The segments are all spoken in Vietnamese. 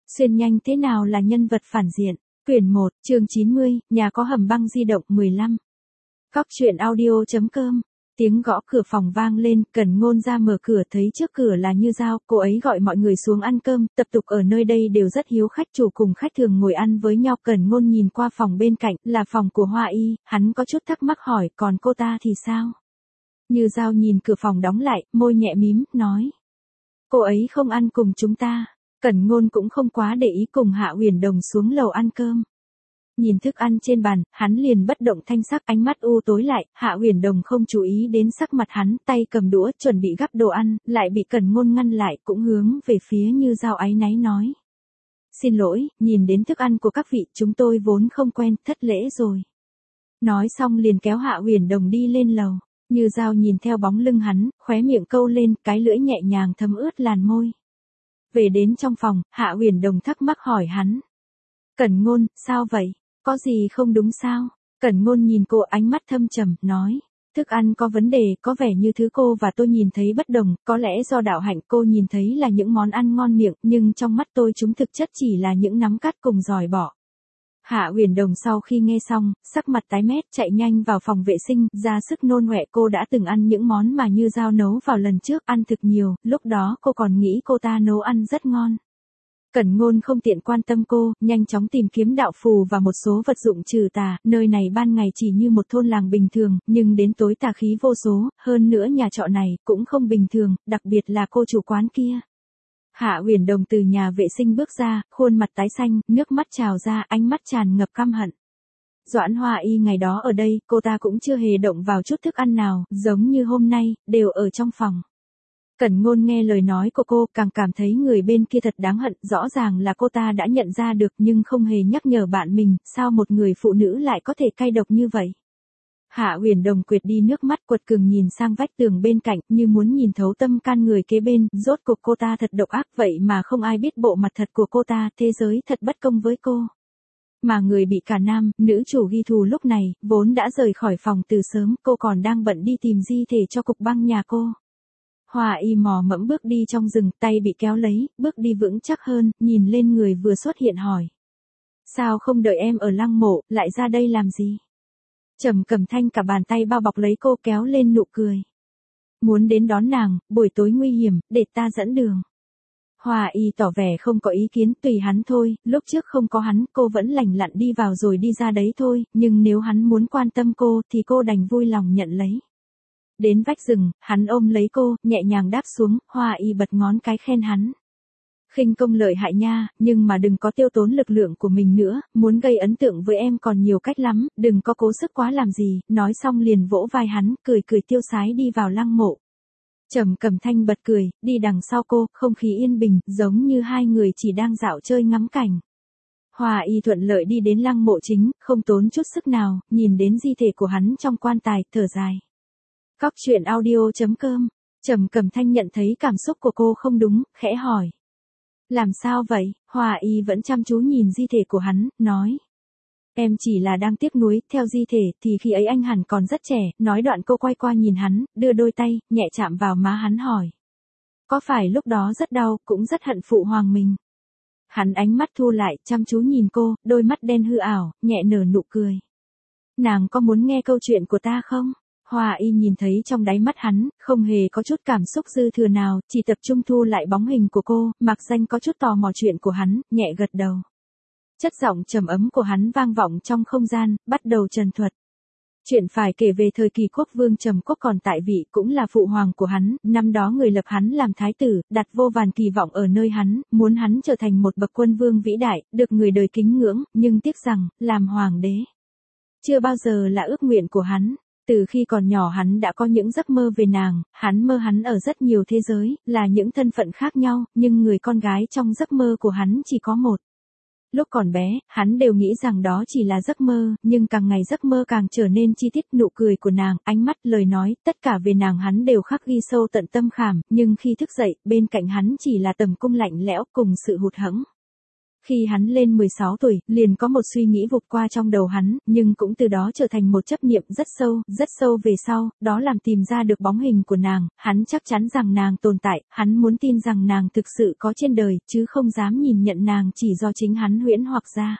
Xuyên nhanh thế nào là nhân vật phản diện? Quyển 1, chương 90, nhà có hầm băng di động 15. Góc truyện audio.com. Tiếng gõ cửa phòng vang lên, Cẩn Ngôn ra mở cửa thấy trước cửa là Như Giao, cô ấy gọi mọi người xuống ăn cơm, tập tục ở nơi đây đều rất hiếu khách, chủ cùng khách thường ngồi ăn với nhau. Cẩn Ngôn nhìn qua phòng bên cạnh, là phòng của Hoa Y, hắn có chút thắc mắc hỏi, còn cô ta thì sao? Như Giao nhìn cửa phòng đóng lại, môi nhẹ mím, nói. Cô ấy không ăn cùng chúng ta. Cẩn Ngôn cũng không quá để ý, cùng Hạ Uyển Đồng xuống lầu ăn cơm. Nhìn thức ăn trên bàn, hắn liền bất động thanh sắc, ánh mắt u tối lại. Hạ Uyển Đồng không chú ý đến sắc mặt hắn, tay cầm đũa chuẩn bị gắp đồ ăn, lại bị Cẩn Ngôn ngăn lại, cũng hướng về phía Như Giao áy náy nói. Xin lỗi, nhìn đến thức ăn của các vị, chúng tôi vốn không quen, thất lễ rồi. Nói xong liền kéo Hạ Uyển Đồng đi lên lầu. Như Giao nhìn theo bóng lưng hắn, khóe miệng câu lên, cái lưỡi nhẹ nhàng thấm ướt làn môi. Về đến trong phòng, Hạ Uyển Đồng thắc mắc hỏi hắn. Cẩn Ngôn, sao vậy? Có gì không đúng sao? Cẩn Ngôn nhìn cô, ánh mắt thâm trầm, nói. Thức ăn có vấn đề, có vẻ như thứ cô và tôi nhìn thấy bất đồng, có lẽ do đạo hạnh cô nhìn thấy là những món ăn ngon miệng, nhưng trong mắt tôi chúng thực chất chỉ là những nắm cát cùng giỏi bỏ. Hạ Uyển Đồng sau khi nghe xong, sắc mặt tái mét, chạy nhanh vào phòng vệ sinh, ra sức nôn ọe. Cô đã từng ăn những món mà Như Giao nấu vào lần trước, ăn thực nhiều, lúc đó cô còn nghĩ cô ta nấu ăn rất ngon. Cẩn Ngôn không tiện quan tâm cô, nhanh chóng tìm kiếm đạo phù và một số vật dụng trừ tà, nơi này ban ngày chỉ như một thôn làng bình thường, nhưng đến tối tà khí vô số, hơn nữa nhà trọ này cũng không bình thường, đặc biệt là cô chủ quán kia. Hạ Uyển Đồng từ nhà vệ sinh bước ra, khuôn mặt tái xanh, nước mắt trào ra, ánh mắt tràn ngập căm hận. Doãn Hoa Y ngày đó ở đây, cô ta cũng chưa hề động vào chút thức ăn nào, giống như hôm nay, đều ở trong phòng. Cẩn Ngôn nghe lời nói của cô, càng cảm thấy người bên kia thật đáng hận, rõ ràng là cô ta đã nhận ra được nhưng không hề nhắc nhở bạn mình, sao một người phụ nữ lại có thể cay độc như vậy. Hạ Uyển Đồng quệt đi nước mắt, quật cường nhìn sang vách tường bên cạnh, như muốn nhìn thấu tâm can người kế bên, rốt cuộc cô ta thật độc ác vậy mà không ai biết bộ mặt thật của cô ta, thế giới thật bất công với cô. Mà người bị cả nam, nữ chủ ghi thù lúc này, vốn đã rời khỏi phòng từ sớm, cô còn đang bận đi tìm di thể cho cục băng nhà cô. Hoa Y mò mẫm bước đi trong rừng, tay bị kéo lấy, bước đi vững chắc hơn, nhìn lên người vừa xuất hiện hỏi. Sao không đợi em ở lăng mộ, lại ra đây làm gì? Trầm Cẩm Thanh cả bàn tay bao bọc lấy cô, kéo lên nụ cười. Muốn đến đón nàng, buổi tối nguy hiểm, để ta dẫn đường. Hoa Y tỏ vẻ không có ý kiến, tùy hắn thôi, lúc trước không có hắn, cô vẫn lành lặn đi vào rồi đi ra đấy thôi, nhưng nếu hắn muốn quan tâm cô, thì cô đành vui lòng nhận lấy. Đến vách rừng, hắn ôm lấy cô, nhẹ nhàng đáp xuống, Hoa Y bật ngón cái khen hắn. Khinh công lợi hại nha, nhưng mà đừng có tiêu tốn lực lượng của mình nữa, muốn gây ấn tượng với em còn nhiều cách lắm, đừng có cố sức quá làm gì, nói xong liền vỗ vai hắn, cười cười tiêu sái đi vào lăng mộ. Trầm Cẩm Thanh bật cười, đi đằng sau cô, không khí yên bình, giống như hai người chỉ đang dạo chơi ngắm cảnh. Hoa Y thuận lợi đi đến lăng mộ chính, không tốn chút sức nào, nhìn đến di thể của hắn trong quan tài, thở dài. Góc truyện audio.com. Trầm Cẩm Thanh nhận thấy cảm xúc của cô không đúng, khẽ hỏi. Làm sao vậy? Hoa Y vẫn chăm chú nhìn di thể của hắn, nói. Em chỉ là đang tiếc nuối, theo di thể thì khi ấy anh hẳn còn rất trẻ, nói đoạn cô quay qua nhìn hắn, đưa đôi tay, nhẹ chạm vào má hắn hỏi. Có phải lúc đó rất đau, cũng rất hận phụ hoàng mình? Hắn ánh mắt thu lại, chăm chú nhìn cô, đôi mắt đen hư ảo, nhẹ nở nụ cười. Nàng có muốn nghe câu chuyện của ta không? Hoa Y nhìn thấy trong đáy mắt hắn, không hề có chút cảm xúc dư thừa nào, chỉ tập trung thu lại bóng hình của cô, mặc danh có chút tò mò chuyện của hắn, nhẹ gật đầu. Chất giọng trầm ấm của hắn vang vọng trong không gian, bắt đầu trần thuật. Chuyện phải kể về thời kỳ quốc vương Trầm Quốc còn tại vị, cũng là phụ hoàng của hắn, năm đó người lập hắn làm thái tử, đặt vô vàn kỳ vọng ở nơi hắn, muốn hắn trở thành một bậc quân vương vĩ đại, được người đời kính ngưỡng, nhưng tiếc rằng, làm hoàng đế chưa bao giờ là ước nguyện của hắn. Từ khi còn nhỏ hắn đã có những giấc mơ về nàng, hắn mơ hắn ở rất nhiều thế giới, là những thân phận khác nhau, nhưng người con gái trong giấc mơ của hắn chỉ có một. Lúc còn bé, hắn đều nghĩ rằng đó chỉ là giấc mơ, nhưng càng ngày giấc mơ càng trở nên chi tiết, nụ cười của nàng, ánh mắt, lời nói, tất cả về nàng hắn đều khắc ghi sâu tận tâm khảm, nhưng khi thức dậy, bên cạnh hắn chỉ là tầm cung lạnh lẽo cùng sự hụt hẫng. Khi hắn lên 16 tuổi, liền có một suy nghĩ vụt qua trong đầu hắn, nhưng cũng từ đó trở thành một chấp niệm rất sâu về sau, đó làm tìm ra được bóng hình của nàng, hắn chắc chắn rằng nàng tồn tại, hắn muốn tin rằng nàng thực sự có trên đời, chứ không dám nhìn nhận nàng chỉ do chính hắn huyễn hoặc ra.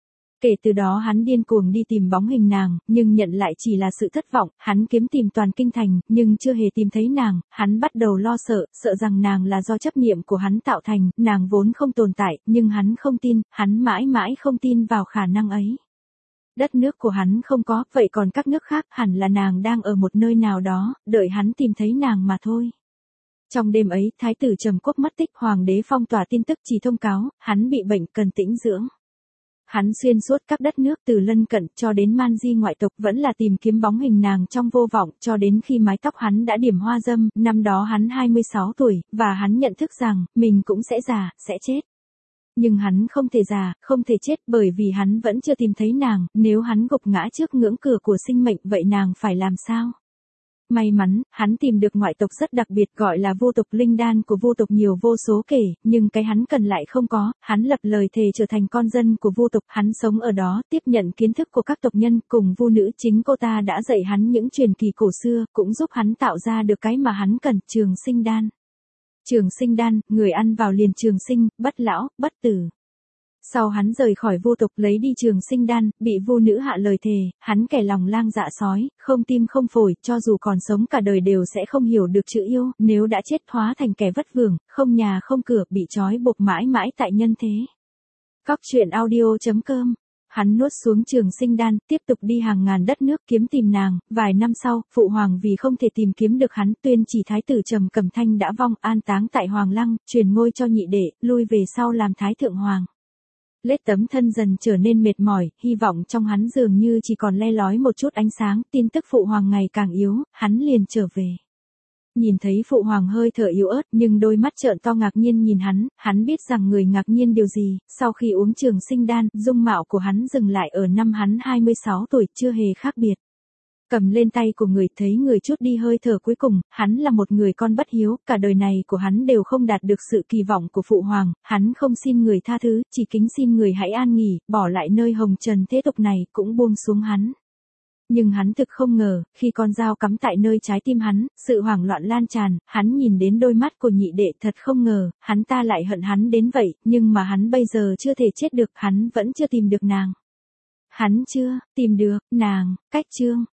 Kể từ đó hắn điên cuồng đi tìm bóng hình nàng, nhưng nhận lại chỉ là sự thất vọng, hắn kiếm tìm toàn kinh thành, nhưng chưa hề tìm thấy nàng, hắn bắt đầu lo sợ, sợ rằng nàng là do chấp niệm của hắn tạo thành, nàng vốn không tồn tại, nhưng hắn không tin, hắn mãi mãi không tin vào khả năng ấy. Đất nước của hắn không có, vậy còn các nước khác hẳn là nàng đang ở một nơi nào đó, đợi hắn tìm thấy nàng mà thôi. Trong đêm ấy, thái tử Trầm Quốc mất tích, hoàng đế phong tỏa tin tức chỉ thông cáo, hắn bị bệnh cần tĩnh dưỡng. Hắn xuyên suốt các đất nước từ lân cận cho đến man di ngoại tộc vẫn là tìm kiếm bóng hình nàng trong vô vọng cho đến khi mái tóc hắn đã điểm hoa dâm, năm đó hắn 26 tuổi, và hắn nhận thức rằng, mình cũng sẽ già, sẽ chết. Nhưng hắn không thể già, không thể chết bởi vì hắn vẫn chưa tìm thấy nàng, nếu hắn gục ngã trước ngưỡng cửa của sinh mệnh vậy nàng phải làm sao? May mắn, hắn tìm được ngoại tộc rất đặc biệt gọi là vô tộc linh đan của vô tộc nhiều vô số kể, nhưng cái hắn cần lại không có, hắn lập lời thề trở thành con dân của vô tộc, hắn sống ở đó, tiếp nhận kiến thức của các tộc nhân, cùng vu nữ chính cô ta đã dạy hắn những truyền kỳ cổ xưa, cũng giúp hắn tạo ra được cái mà hắn cần, trường sinh đan. Trường sinh đan, người ăn vào liền trường sinh, bất lão, bất tử. Sau hắn rời khỏi vô tộc lấy đi trường sinh đan, bị vô nữ hạ lời thề, hắn kẻ lòng lang dạ sói, không tim không phổi, cho dù còn sống cả đời đều sẽ không hiểu được chữ yêu, nếu đã chết hóa thành kẻ vất vưởng, không nhà không cửa, bị trói buộc mãi mãi tại nhân thế. Cóc truyện audio.com. Hắn nuốt xuống trường sinh đan, tiếp tục đi hàng ngàn đất nước kiếm tìm nàng, vài năm sau, phụ hoàng vì không thể tìm kiếm được hắn, tuyên chỉ thái tử Trầm Cẩm Thanh đã vong, an táng tại Hoàng Lăng, truyền ngôi cho nhị đệ, lui về sau làm thái thượng hoàng. Lết Tấm thân dần trở nên mệt mỏi, hy vọng trong hắn dường như chỉ còn le lói một chút ánh sáng, tin tức phụ hoàng ngày càng yếu, hắn liền trở về. Nhìn thấy phụ hoàng hơi thở yếu ớt nhưng đôi mắt trợn to ngạc nhiên nhìn hắn biết rằng người ngạc nhiên điều gì, sau khi uống trường sinh đan, dung mạo của hắn dừng lại ở năm hắn 26 tuổi, chưa hề khác biệt. Cầm lên tay của người thấy người chút đi hơi thở cuối cùng, hắn là một người con bất hiếu, cả đời này của hắn đều không đạt được sự kỳ vọng của phụ hoàng, hắn không xin người tha thứ, chỉ kính xin người hãy an nghỉ, bỏ lại nơi hồng trần thế tục này, cũng buông xuống hắn. Nhưng hắn thực không ngờ, khi con dao cắm tại nơi trái tim hắn, sự hoảng loạn lan tràn, hắn nhìn đến đôi mắt của nhị đệ thật không ngờ, hắn ta lại hận hắn đến vậy, nhưng mà hắn bây giờ chưa thể chết được, hắn vẫn chưa tìm được nàng. Hắn chưa tìm được nàng, cách chương.